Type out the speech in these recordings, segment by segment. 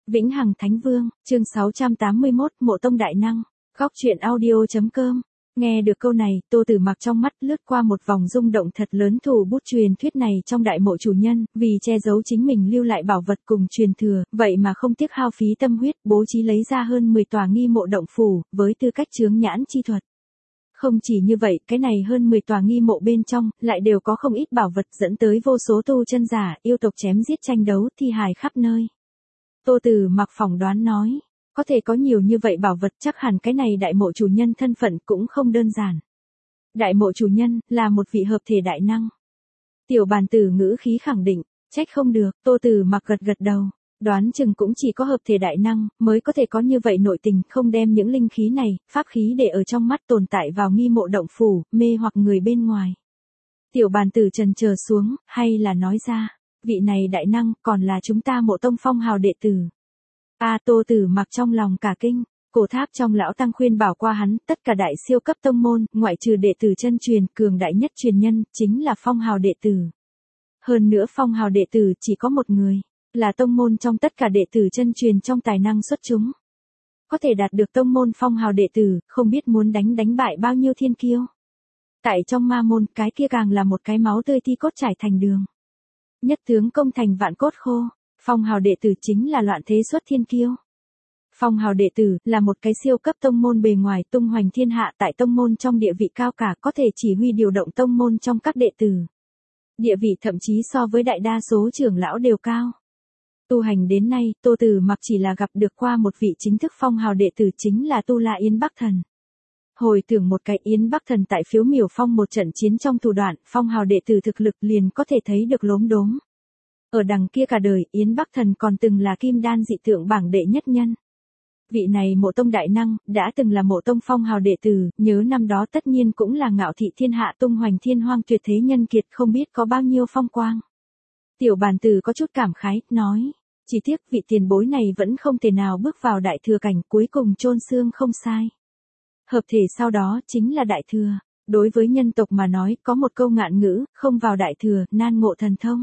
Vĩnh Hằng Thánh Vương, chương 681, Mộ Tông Đại Năng, góc truyện audio.com. Nghe được câu này, Tô Tử Mặc trong mắt lướt qua một vòng rung động thật lớn. Thủ bút truyền thuyết này trong đại mộ chủ nhân, vì che giấu chính mình lưu lại bảo vật cùng truyền thừa, vậy mà không tiếc hao phí tâm huyết, bố trí lấy ra hơn 10 tòa nghi mộ động phủ, với tư cách chướng nhãn chi thuật. Không chỉ như vậy, cái này hơn 10 tòa nghi mộ bên trong, lại đều có không ít bảo vật dẫn tới vô số tu chân giả, yêu tộc chém giết tranh đấu, thi hài khắp nơi. Tô Tử Mặc phỏng đoán nói, có thể có nhiều như vậy bảo vật chắc hẳn cái này đại mộ chủ nhân thân phận cũng không đơn giản. Đại mộ chủ nhân, là một vị hợp thể đại năng. Tiểu bàn tử ngữ khí khẳng định, trách không được, Tô Tử Mặc gật gật đầu. Đoán chừng cũng chỉ có hợp thể đại năng, mới có thể có như vậy nội tình, không đem những linh khí này, pháp khí để ở trong mắt tồn tại vào nghi mộ động phủ, mê hoặc người bên ngoài. Tiểu bàn tử trần chờ xuống, hay là nói ra, vị này đại năng, còn là chúng ta Mộ Tông phong hào đệ tử. Tô Tử Mặc trong lòng cả kinh, cổ tháp trong lão tăng khuyên bảo qua hắn, tất cả đại siêu cấp tông môn, ngoại trừ đệ tử chân truyền, cường đại nhất truyền nhân, chính là phong hào đệ tử. Hơn nữa phong hào đệ tử chỉ có một người. Là tông môn trong tất cả đệ tử chân truyền trong tài năng xuất chúng. Có thể đạt được tông môn phong hào đệ tử, không biết muốn đánh bại bao nhiêu thiên kiêu. Tại trong ma môn, cái kia càng là một cái máu tươi thi cốt trải thành đường. Nhất tướng công thành vạn cốt khô, phong hào đệ tử chính là loạn thế xuất thiên kiêu. Phong hào đệ tử là một cái siêu cấp tông môn bề ngoài tung hoành thiên hạ, tại tông môn trong địa vị cao cả, có thể chỉ huy điều động tông môn trong các đệ tử. Địa vị thậm chí so với đại đa số trưởng lão đều cao. Tu hành đến nay, Tô Tử Mặc chỉ là gặp được qua một vị chính thức phong hào đệ tử, chính là Tu La Yến Bắc Thần. Hồi tưởng một cái Yến Bắc Thần tại Phiếu Miểu Phong một trận chiến trong thủ đoạn, phong hào đệ tử thực lực liền có thể thấy được lốm đốm. Ở đằng kia cả đời, Yến Bắc Thần còn từng là kim đan dị tượng bảng đệ nhất nhân. Vị này Mộ Tông đại năng, đã từng là Mộ Tông phong hào đệ tử, nhớ năm đó tất nhiên cũng là ngạo thị thiên hạ tung hoành thiên hoang tuyệt thế nhân kiệt, không biết có bao nhiêu phong quang. Tiểu bàn tử có chút cảm khái, nói. Chỉ tiếc vị tiền bối này vẫn không thể nào bước vào đại thừa cảnh, cuối cùng chôn xương không sai. Hợp thể sau đó chính là đại thừa. Đối với nhân tộc mà nói, có một câu ngạn ngữ, không vào đại thừa, nan ngộ thần thông.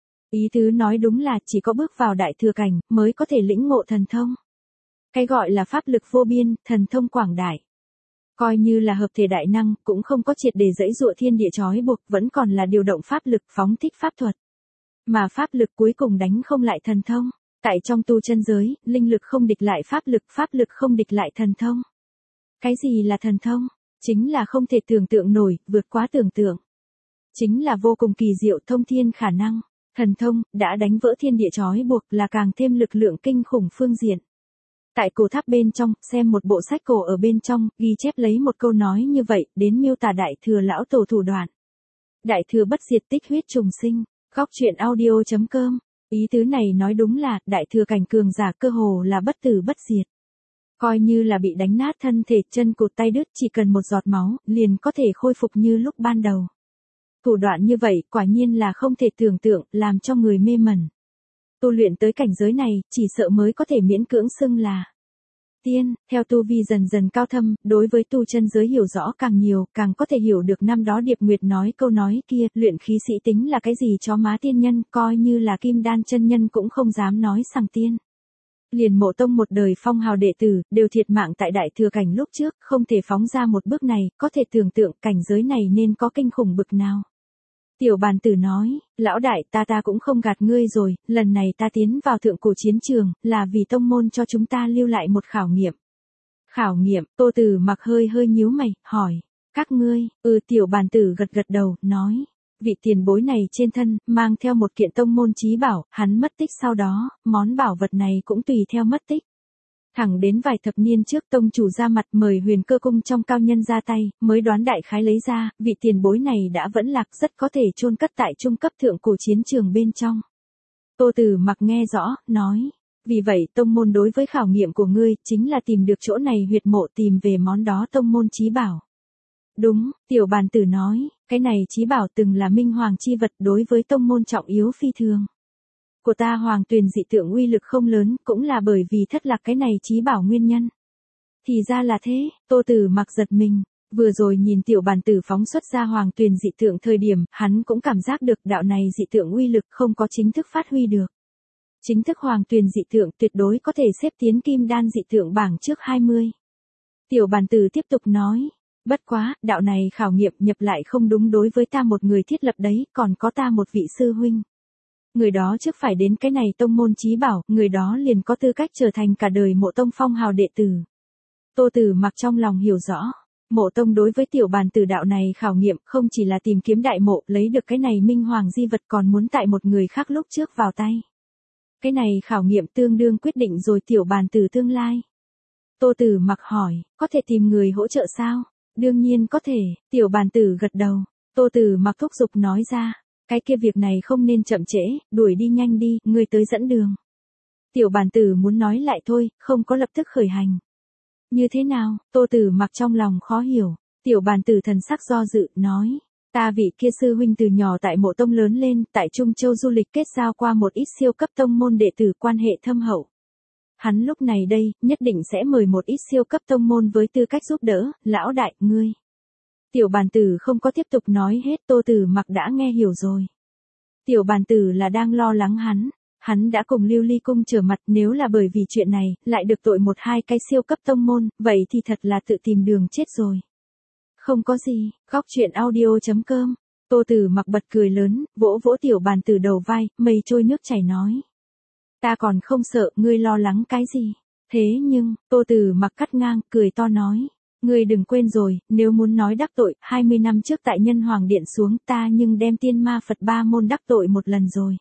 Ý tứ nói đúng là chỉ có bước vào đại thừa cảnh, mới có thể lĩnh ngộ thần thông. Cái gọi là pháp lực vô biên, thần thông quảng đại. Coi như là hợp thể đại năng, cũng không có triệt để dẫy dụa thiên địa trói buộc, vẫn còn là điều động pháp lực phóng thích pháp thuật. Mà pháp lực cuối cùng đánh không lại thần thông. Tại trong tu chân giới, linh lực không địch lại pháp lực không địch lại thần thông. Cái gì là thần thông? Chính là không thể tưởng tượng nổi, vượt quá tưởng tượng. Chính là vô cùng kỳ diệu thông thiên khả năng. Thần thông, đã đánh vỡ thiên địa trói buộc, là càng thêm lực lượng kinh khủng phương diện. Tại cổ tháp bên trong, xem một bộ sách cổ ở bên trong, ghi chép lấy một câu nói như vậy, đến miêu tả đại thừa lão tổ thủ đoạn. Đại thừa bất diệt tích huyết trùng sinh. Góc truyện audio.com. Ý tứ này nói đúng là, đại thừa cảnh cường giả cơ hồ là bất tử bất diệt. Coi như là bị đánh nát thân thể, chân cụt tay đứt, chỉ cần một giọt máu, liền có thể khôi phục như lúc ban đầu. Thủ đoạn như vậy, quả nhiên là không thể tưởng tượng, làm cho người mê mẩn. Tu luyện tới cảnh giới này, chỉ sợ mới có thể miễn cưỡng xưng là tiên. Theo tu vi dần dần cao thâm, đối với tu chân giới hiểu rõ càng nhiều, càng có thể hiểu được năm đó Điệp Nguyệt nói câu nói kia, luyện khí sĩ tính là cái gì chó má tiên nhân, coi như là kim đan chân nhân cũng không dám nói sằng tiên. Liền Mộ Tông một đời phong hào đệ tử, đều thiệt mạng tại đại thừa cảnh lúc trước, không thể phóng ra một bước này, có thể tưởng tượng cảnh giới này nên có kinh khủng bực nào. Tiểu bàn tử nói, lão đại, ta cũng không gạt ngươi rồi, lần này ta tiến vào thượng cổ chiến trường, là vì tông môn cho chúng ta lưu lại một khảo nghiệm. Khảo nghiệm? Tô Tử Mặc hơi nhíu mày, hỏi, các ngươi? Tiểu bàn tử gật đầu, nói, vị tiền bối này trên thân, mang theo một kiện tông môn chí bảo, hắn mất tích sau đó, món bảo vật này cũng tùy theo mất tích. Thẳng đến vài thập niên trước tông chủ ra mặt mời Huyền Cơ Cung trong cao nhân ra tay, mới đoán đại khái lấy ra, vị tiền bối này đã vẫn lạc, rất có thể chôn cất tại trung cấp thượng cổ chiến trường bên trong. Tô Tử Mặc nghe rõ, nói, vì vậy tông môn đối với khảo nghiệm của ngươi, chính là tìm được chỗ này huyệt mộ, tìm về món đó tông môn chí bảo. Đúng, tiểu bàn tử nói, cái này chí bảo từng là minh hoàng chi vật, đối với tông môn trọng yếu phi thường. Của ta hoàng tuyền dị tượng uy lực không lớn, cũng là bởi vì thất lạc cái này chí bảo nguyên nhân. Thì ra là thế, Tô Tử Mặc giật mình, vừa rồi nhìn tiểu bàn tử phóng xuất ra hoàng tuyền dị tượng thời điểm, hắn cũng cảm giác được đạo này dị tượng uy lực không có chính thức phát huy được. Chính thức hoàng tuyền dị tượng tuyệt đối có thể xếp tiến kim đan dị tượng bảng trước 20. Tiểu bàn tử tiếp tục nói. Bất quá, đạo này khảo nghiệm nhập lại không đúng đối với ta một người thiết lập đấy, còn có ta một vị sư huynh. Người đó trước phải đến cái này tông môn chí bảo, người đó liền có tư cách trở thành cả đời mộ tông phong hào đệ tử. Tô Tử Mặc trong lòng hiểu rõ. Mộ tông đối với tiểu bàn tử đạo này khảo nghiệm không chỉ là tìm kiếm đại mộ lấy được cái này minh hoàng di vật còn muốn tại một người khác lúc trước vào tay. Cái này khảo nghiệm tương đương quyết định rồi tiểu bàn tử tương lai. Tô Tử Mặc hỏi, có thể tìm người hỗ trợ sao? Đương nhiên có thể, tiểu bàn tử gật đầu. Tô Tử Mặc thúc giục nói ra, cái kia việc này không nên chậm trễ, đuổi đi nhanh đi, ngươi tới dẫn đường. Tiểu bàn tử muốn nói lại thôi, không có lập tức khởi hành. Như thế nào? Tô Tử Mặc trong lòng khó hiểu. Tiểu bàn tử thần sắc do dự, nói. Ta vị kia sư huynh từ nhỏ tại mộ tông lớn lên, tại Trung Châu du lịch kết giao qua một ít siêu cấp tông môn đệ tử quan hệ thâm hậu. Hắn lúc này đây, nhất định sẽ mời một ít siêu cấp tông môn với tư cách giúp đỡ, lão đại, ngươi. Tiểu bàn tử không có tiếp tục nói hết, Tô Tử Mặc đã nghe hiểu rồi. Tiểu bàn tử là đang lo lắng hắn đã cùng Lưu Ly Cung trở mặt, nếu là bởi vì chuyện này, lại được tội một hai cái siêu cấp tông môn, vậy thì thật là tự tìm đường chết rồi. Không có gì, góc chuyện audio.com, Tô Tử Mặc bật cười lớn, vỗ vỗ tiểu bàn tử đầu vai, mây trôi nước chảy nói. Ta còn không sợ, ngươi lo lắng cái gì? Thế nhưng, Tô Tử Mặc cắt ngang, cười to nói. Ngươi đừng quên rồi, nếu muốn nói đắc tội, 20 năm trước tại Nhân Hoàng Điện xuống ta nhưng đem tiên ma Phật ba môn đắc tội một lần rồi.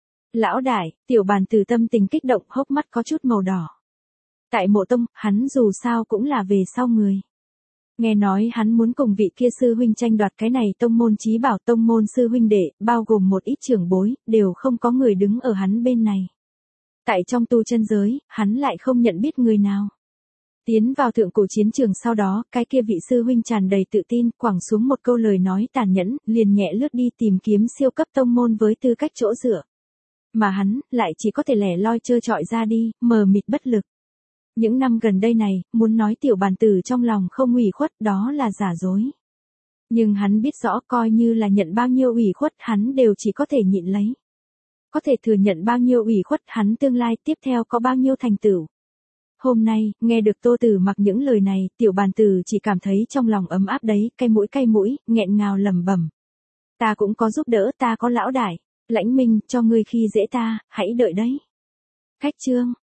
Lão đại, tiểu bàn tử tâm tình kích động, hốc mắt có chút màu đỏ. Tại mộ tông, hắn dù sao cũng là về sau người. Nghe nói hắn muốn cùng vị kia sư huynh tranh đoạt cái này tông môn chí bảo, tông môn sư huynh đệ, bao gồm một ít trưởng bối, đều không có người đứng ở hắn bên này. Tại trong tu chân giới, hắn lại không nhận biết người nào. Tiến vào thượng cổ chiến trường sau đó, cái kia vị sư huynh tràn đầy tự tin, quẳng xuống một câu lời nói tàn nhẫn, liền nhẹ lướt đi tìm kiếm siêu cấp tông môn với tư cách chỗ dựa. Mà hắn, lại chỉ có thể lẻ loi trơ trọi ra đi, mờ mịt bất lực. Những năm gần đây này, muốn nói tiểu bàn tử trong lòng không ủy khuất, đó là giả dối. Nhưng hắn biết rõ coi như là nhận bao nhiêu ủy khuất hắn đều chỉ có thể nhịn lấy. Có thể thừa nhận bao nhiêu ủy khuất hắn tương lai tiếp theo có bao nhiêu thành tựu. Hôm nay, nghe được Tô Tử Mặc những lời này, tiểu bàn tử chỉ cảm thấy trong lòng ấm áp đấy, cay mũi, nghẹn ngào lẩm bẩm. Ta cũng có giúp đỡ, ta có lão đại. Lãnh Minh, cho ngươi khi dễ ta, hãy đợi đấy. Khách chương.